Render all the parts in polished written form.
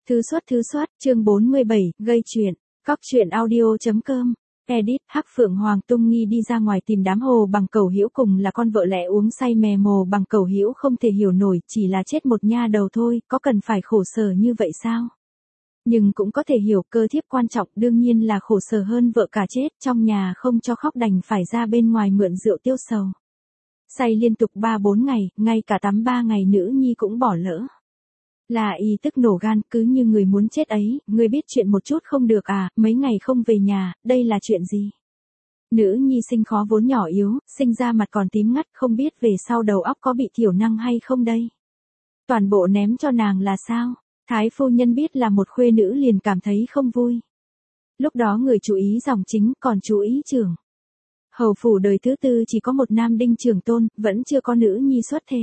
Thư soát, chương 47, gây chuyện, cóc truyện audio.com, edit, Hắc Phượng Hoàng tung nghi đi ra ngoài tìm đám Hồ Bằng Cẩu Hữu cùng là con vợ lẽ uống say mè Hồ Bằng Cẩu Hữu không thể hiểu nổi, chỉ là chết một nha đầu thôi, có cần phải khổ sở như vậy sao? Nhưng cũng có thể hiểu cơ thiếp quan trọng đương nhiên là khổ sở hơn vợ cả chết, trong nhà không cho khóc đành phải ra bên ngoài mượn rượu tiêu sầu. Say liên tục 3-4 ngày, ngay cả tắm 3 ngày nữ nhi cũng bỏ lỡ. Là y tức nổ gan, cứ như người muốn chết ấy, người biết chuyện một chút không được à, mấy ngày không về nhà, đây là chuyện gì? Nữ nhi sinh khó vốn nhỏ yếu, sinh ra mặt còn tím ngắt, không biết về sau đầu óc có bị thiểu năng hay không đây? Toàn bộ ném cho nàng là sao? Thái phu nhân biết là một khuê nữ liền cảm thấy không vui. Lúc đó người chú ý dòng chính, còn chú ý trưởng. Hầu phủ đời thứ tư chỉ có một nam đinh trưởng tôn, vẫn chưa có nữ nhi xuất thế.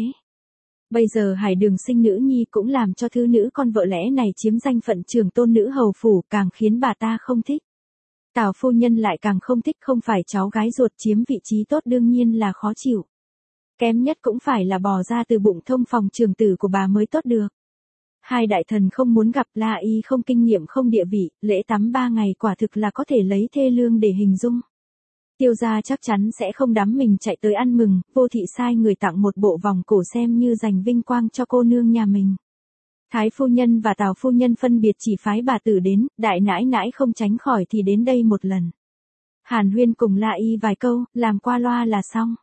Bây giờ Hải Đường sinh nữ nhi cũng làm cho thứ nữ con vợ lẽ này chiếm danh phận trưởng tôn nữ hầu phủ, càng khiến bà ta không thích. Tào phu nhân lại càng không thích, không phải cháu gái ruột chiếm vị trí tốt đương nhiên là khó chịu. Kém nhất cũng phải là bò ra từ bụng thông phòng trường tử của bà mới tốt được. Hai đại thần không muốn gặp, La Y không kinh nghiệm không địa vị, lễ tắm 3 ngày quả thực là có thể lấy thê lương để hình dung. Tiêu gia chắc chắn sẽ không đắm mình chạy tới ăn mừng, vô thị sai người tặng một bộ vòng cổ xem như dành vinh quang cho cô nương nhà mình. Thái phu nhân và Tào phu nhân phân biệt chỉ phái bà tử đến, đại nãi nãi không tránh khỏi thì đến đây một lần. Hàn huyên cùng La Y vài câu, làm qua loa là xong.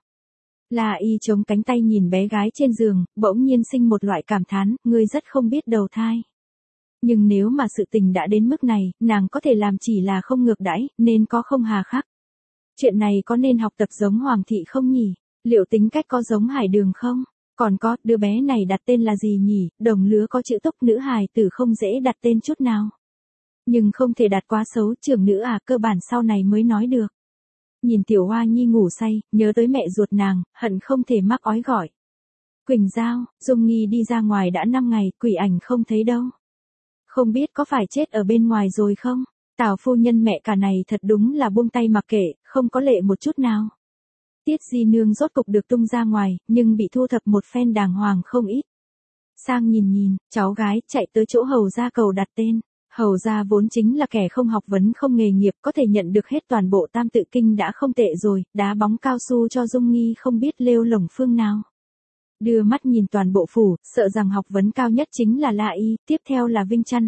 La Y chống cánh tay nhìn bé gái trên giường, bỗng nhiên sinh một loại cảm thán, ngươi rất không biết đầu thai. Nhưng nếu mà sự tình đã đến mức này, nàng có thể làm chỉ là không ngược đãi, nên có không hà khắc. Chuyện này có nên học tập giống Hoàng thị không nhỉ? Liệu tính cách có giống Hải Đường không? Còn có, đứa bé này đặt tên là gì nhỉ? Đồng lứa có chữ túc nữ hài tử không dễ đặt tên chút nào. Nhưng không thể đặt quá xấu, trưởng nữ à, cơ bản sau này mới nói được. Nhìn Tiểu Hoa Nhi ngủ say, nhớ tới mẹ ruột nàng, hận không thể mắc ói gọi. Quỳnh Giao, Dung Nghi đi ra ngoài đã 5 ngày, quỷ ảnh không thấy đâu. Không biết có phải chết ở bên ngoài rồi không? Tào phu nhân mẹ cả này thật đúng là buông tay mặc kệ, không có lệ một chút nào. Tiết Di Nương rốt cục được tung ra ngoài, nhưng bị thu thập một phen đàng hoàng không ít. Sang nhìn, cháu gái chạy tới chỗ hầu gia cầu đặt tên. Hầu gia vốn chính là kẻ không học vấn không nghề nghiệp, có thể nhận được hết toàn bộ tam tự kinh đã không tệ rồi, đá bóng cao su cho Dung Nghi không biết lêu lổng phương nào. Đưa mắt nhìn toàn bộ phủ, sợ rằng học vấn cao nhất chính là La Y, tiếp theo là Vinh Chăn,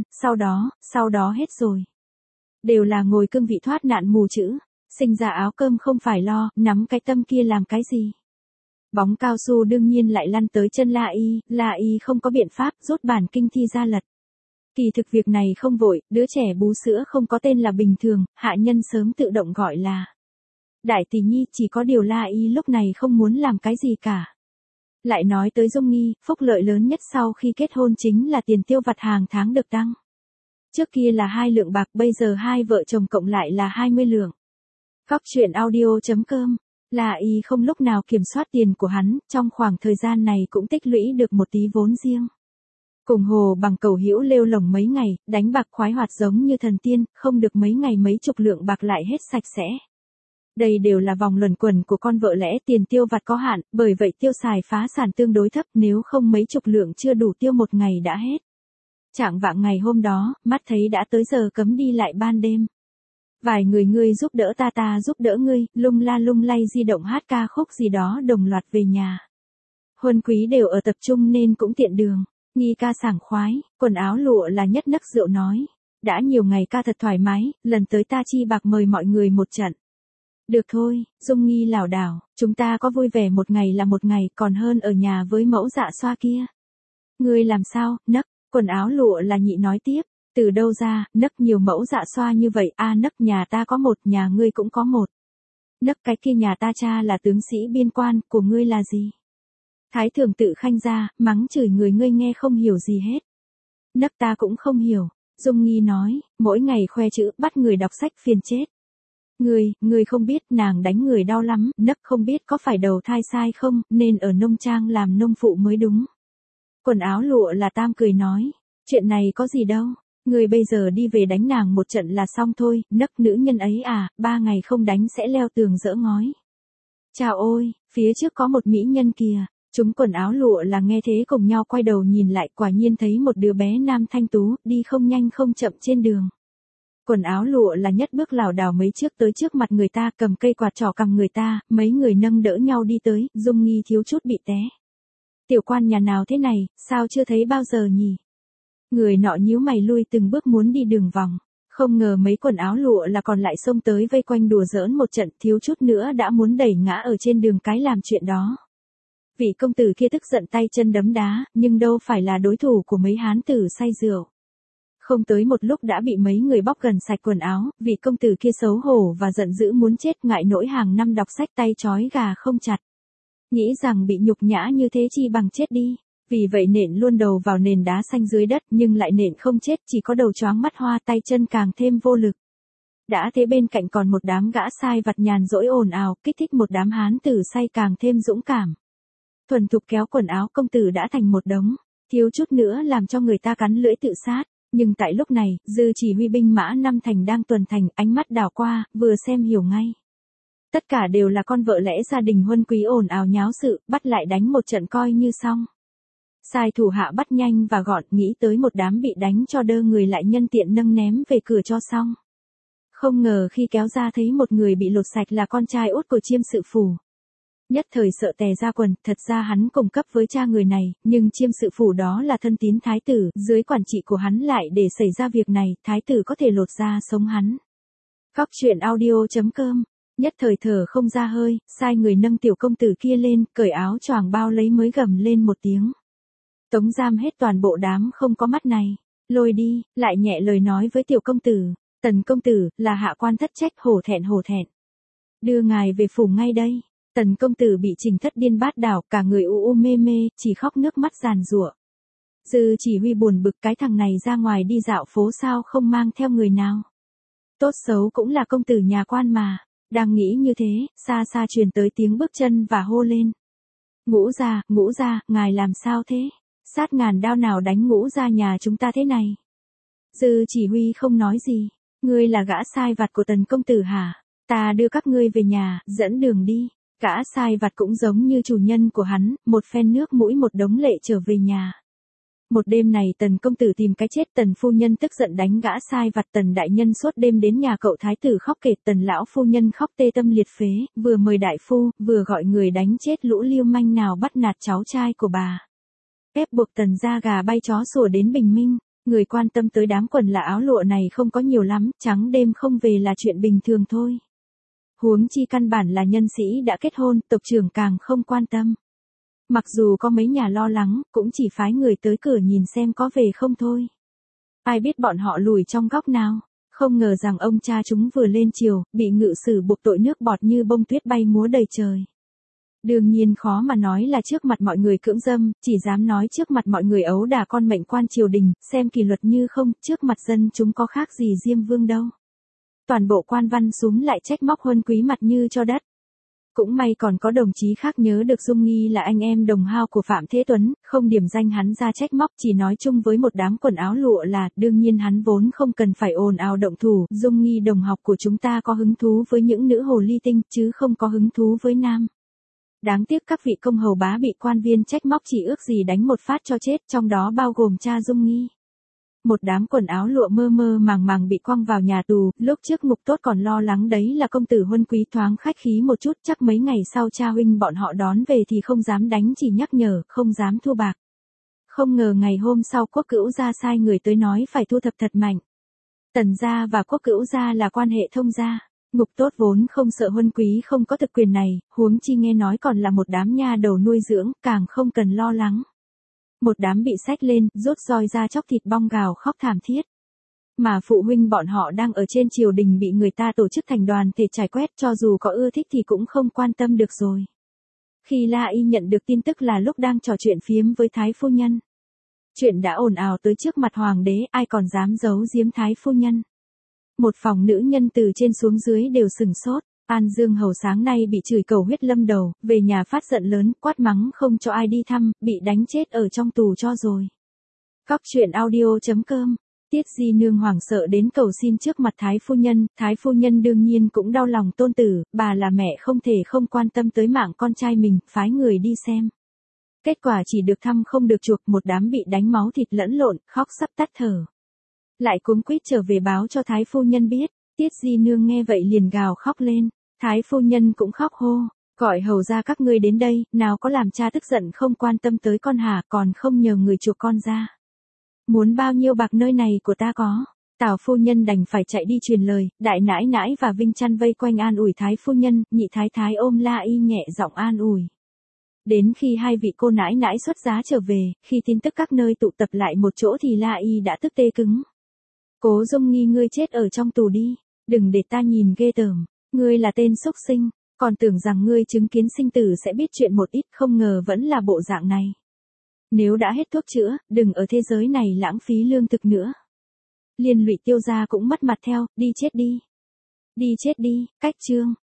sau đó hết rồi. Đều là ngồi cương vị thoát nạn mù chữ, sinh ra áo cơm không phải lo, nắm cái tâm kia làm cái gì. Bóng cao su đương nhiên lại lăn tới chân La Y không có biện pháp, rút bản kinh thi ra lật. Kỳ thực việc này không vội, đứa trẻ bú sữa không có tên là bình thường, hạ nhân sớm tự động gọi là Đại Tỷ Nhi, chỉ có điều La Y lúc này không muốn làm cái gì cả. Lại nói tới Dung Nghi, phúc lợi lớn nhất sau khi kết hôn chính là tiền tiêu vặt hàng tháng được tăng. Trước kia là 2 lượng bạc, bây giờ hai vợ chồng cộng lại là 20 lượng. Cóc truyện audio.com, La Y không lúc nào kiểm soát tiền của hắn, trong khoảng thời gian này cũng tích lũy được một tí vốn riêng. Cùng Hồ Bằng Cẩu Hữu lêu lổng mấy ngày, đánh bạc khoái hoạt giống như thần tiên, không được mấy ngày mấy chục lượng bạc lại hết sạch sẽ. Đây đều là vòng luẩn quẩn của con vợ lẽ, tiền tiêu vặt có hạn, bởi vậy tiêu xài phá sản tương đối thấp, nếu không mấy chục lượng chưa đủ tiêu một ngày đã hết. Chạng vạng ngày hôm đó, mắt thấy đã tới giờ cấm đi lại ban đêm. Vài người ngươi giúp đỡ ta giúp đỡ ngươi, lung la lung lay di động hát ca khúc gì đó đồng loạt về nhà. Huân quý đều ở tập trung nên cũng tiện đường. Nghi ca sảng khoái, quần áo lụa là nhất nấc rượu nói. Đã nhiều ngày ca thật thoải mái, lần tới ta chi bạc mời mọi người một trận. Được thôi, Dung Nghi lảo đảo, chúng ta có vui vẻ một ngày là một ngày, còn hơn ở nhà với mẫu dạ xoa kia. Ngươi làm sao, nấc, quần áo lụa là nhị nói tiếp, từ đâu ra, nấc nhiều mẫu dạ xoa như vậy, nấc nhà ta có một, nhà ngươi cũng có một. Nấc cái kia nhà ta cha là tướng sĩ biên quan, của ngươi là gì? Thái thường tự khanh ra, mắng chửi người ngươi nghe không hiểu gì hết. Nấc ta cũng không hiểu, Dung Nghi nói, mỗi ngày khoe chữ, bắt người đọc sách phiền chết. Ngươi không biết nàng đánh người đau lắm, nấc không biết có phải đầu thai sai không, nên ở nông trang làm nông phụ mới đúng. Quần áo lụa là tam cười nói, chuyện này có gì đâu, ngươi bây giờ đi về đánh nàng một trận là xong thôi, nấc nữ nhân ấy 3 ngày không đánh sẽ leo tường dỡ ngói. Chào ôi, phía trước có một mỹ nhân kìa. Chúng quần áo lụa là nghe thế cùng nhau quay đầu nhìn lại, quả nhiên thấy một đứa bé nam thanh tú, đi không nhanh không chậm trên đường. Quần áo lụa là nhất bước lảo đảo mấy trước tới trước mặt người ta, cầm cây quạt trỏ cầm người ta, mấy người nâng đỡ nhau đi tới, Dung Nghi thiếu chút bị té. Tiểu quan nhà nào thế này, sao chưa thấy bao giờ nhỉ? Người nọ nhíu mày lui từng bước muốn đi đường vòng. Không ngờ mấy quần áo lụa là còn lại xông tới vây quanh đùa giỡn một trận, thiếu chút nữa đã muốn đẩy ngã ở trên đường cái làm chuyện đó. Vị công tử kia tức giận tay chân đấm đá, nhưng đâu phải là đối thủ của mấy hán tử say rượu. Không tới một lúc đã bị mấy người bóc gần sạch quần áo, vị công tử kia xấu hổ và giận dữ muốn chết, ngại nỗi hàng năm đọc sách tay trói gà không chặt. Nghĩ rằng bị nhục nhã như thế chi bằng chết đi. Vì vậy nện luôn đầu vào nền đá xanh dưới đất, nhưng lại nện không chết, chỉ có đầu choáng mắt hoa, tay chân càng thêm vô lực. Đã thế bên cạnh còn một đám gã sai vặt nhàn rỗi ồn ào, kích thích một đám hán tử say càng thêm dũng cảm. Thuần thục kéo quần áo công tử đã thành một đống, thiếu chút nữa làm cho người ta cắn lưỡi tự sát. Nhưng tại lúc này, Dư chỉ huy binh mã năm thành đang tuần thành, ánh mắt đảo qua, vừa xem hiểu ngay. Tất cả đều là con vợ lẽ gia đình huân quý ồn ào nháo sự, bắt lại đánh một trận coi như xong. Sai thủ hạ bắt nhanh và gọn, nghĩ tới một đám bị đánh cho đơ người lại nhân tiện nâng ném về cửa cho xong. Không ngờ khi kéo ra thấy một người bị lột sạch là con trai út của chiêm sự phủ. Nhất thời sợ tè ra quần, thật ra hắn cùng cấp với cha người này, nhưng chiêm sự phủ đó là thân tín thái tử, dưới quản trị của hắn lại để xảy ra việc này, thái tử có thể lột ra sống hắn. Góc truyện audio.com, nhất thời thở không ra hơi, sai người nâng tiểu công tử kia lên, cởi áo choàng bao lấy mới gầm lên một tiếng. Tống giam hết toàn bộ đám không có mắt này, lôi đi, lại nhẹ lời nói với tiểu công tử, Tần công tử, là hạ quan thất trách, hổ thẹn. Đưa ngài về phủ ngay đây. Tần công tử bị Trình Thất điên bát đảo, cả người u mê mê, chỉ khóc nước mắt giàn giụa. Dư chỉ huy buồn bực, cái thằng này ra ngoài đi dạo phố sao không mang theo người nào. Tốt xấu cũng là công tử nhà quan mà. Đang nghĩ như thế, xa xa truyền tới tiếng bước chân và hô lên. Ngũ gia, ngài làm sao thế? Sát ngàn đao nào đánh Ngũ gia nhà chúng ta thế này? Dư chỉ huy không nói gì. Ngươi là gã sai vặt của Tần công tử hả? Ta đưa các ngươi về nhà, dẫn đường đi. Gã sai vặt cũng giống như chủ nhân của hắn, một phen nước mũi một đống lệ trở về nhà. Một đêm này Tần công tử tìm cái chết, Tần phu nhân tức giận đánh gã sai vặt, Tần đại nhân suốt đêm đến nhà cậu thái tử khóc kể, Tần lão phu nhân khóc tê tâm liệt phế, vừa mời đại phu, vừa gọi người đánh chết lũ lưu manh nào bắt nạt cháu trai của bà. Ép buộc Tần ra gà bay chó sủa đến bình minh. Người quan tâm tới đám quần là áo lụa này không có nhiều lắm, trắng đêm không về là chuyện bình thường thôi. Huống chi căn bản là nhân sĩ đã kết hôn, tộc trưởng càng không quan tâm. Mặc dù có mấy nhà lo lắng, cũng chỉ phái người tới cửa nhìn xem có về không thôi. Ai biết bọn họ lùi trong góc nào, không ngờ rằng ông cha chúng vừa lên triều, bị ngự sử buộc tội nước bọt như bông tuyết bay múa đầy trời. Đương nhiên khó mà nói là trước mặt mọi người cưỡng dâm, chỉ dám nói trước mặt mọi người ấu đả con mệnh quan triều đình, xem kỷ luật như không, trước mặt dân chúng có khác gì Diêm Vương đâu. Toàn bộ quan văn súm lại trách móc huân quý mặt như cho đất. Cũng may còn có đồng chí khác nhớ được Dung Nghi là anh em đồng hao của Phạm Thế Tuấn, không điểm danh hắn ra trách móc, chỉ nói chung với một đám quần áo lụa là, đương nhiên hắn vốn không cần phải ồn ào động thủ, Dung Nghi đồng học của chúng ta có hứng thú với những nữ hồ ly tinh, chứ không có hứng thú với nam. Đáng tiếc các vị công hầu bá bị quan viên trách móc chỉ ước gì đánh một phát cho chết, trong đó bao gồm cha Dung Nghi. Một đám quần áo lụa mơ mơ màng màng bị quăng vào nhà tù, lúc trước Ngục Tốt còn lo lắng đấy là công tử huân quý thoáng khách khí một chút, chắc mấy ngày sau cha huynh bọn họ đón về thì không dám đánh, chỉ nhắc nhở, không dám thua bạc. Không ngờ ngày hôm sau Quốc Cữu gia sai người tới nói phải thu thập thật mạnh. Tần gia và Quốc Cữu gia là quan hệ thông gia. Ngục Tốt vốn không sợ huân quý không có thực quyền này, huống chi nghe nói còn là một đám nha đầu nuôi dưỡng, càng không cần lo lắng. Một đám bị xách lên, rút roi ra chóc thịt bong gào khóc thảm thiết. Mà phụ huynh bọn họ đang ở trên triều đình bị người ta tổ chức thành đoàn thể trải quét, cho dù có ưa thích thì cũng không quan tâm được rồi. Khi La Y nhận được tin tức là lúc đang trò chuyện phiếm với Thái phu nhân. Chuyện đã ồn ào tới trước mặt hoàng đế, ai còn dám giấu giếm Thái phu nhân. Một phòng nữ nhân từ trên xuống dưới đều sừng sốt. An Dương Hầu sáng nay bị chửi cầu huyết lâm đầu, về nhà phát giận lớn, quát mắng không cho ai đi thăm, bị đánh chết ở trong tù cho rồi. Góc truyện audio.com, Tiết Di Nương hoảng sợ đến cầu xin trước mặt Thái phu nhân đương nhiên cũng đau lòng tôn tử, bà là mẹ không thể không quan tâm tới mạng con trai mình, phái người đi xem. Kết quả chỉ được thăm không được chuộc, một đám bị đánh máu thịt lẫn lộn, khóc sắp tắt thở. Lại cuống quýt trở về báo cho Thái phu nhân biết, Tiết Di Nương nghe vậy liền gào khóc lên, Thái phu nhân cũng khóc hô, gọi hầu ra các ngươi đến đây, nào có làm cha tức giận không quan tâm tới con hả, còn không nhờ người chuộc con ra. Muốn bao nhiêu bạc nơi này của ta có. Tào phu nhân đành phải chạy đi truyền lời, đại nãi nãi và Vinh Chăn vây quanh an ủi Thái phu nhân, nhị thái thái ôm La Y nhẹ giọng an ủi. Đến khi hai vị cô nãi nãi xuất giá trở về, khi tin tức các nơi tụ tập lại một chỗ thì La Y đã tức tê cứng. Cố Dung Nghi, ngươi chết ở trong tù đi, đừng để ta nhìn ghê tởm, ngươi là tên xúc sinh, còn tưởng rằng ngươi chứng kiến sinh tử sẽ biết chuyện một ít, không ngờ vẫn là bộ dạng này. Nếu đã hết thuốc chữa, đừng ở thế giới này lãng phí lương thực nữa. Liên Lụy Tiêu gia cũng mất mặt theo, đi chết đi. Đi chết đi, cách chương.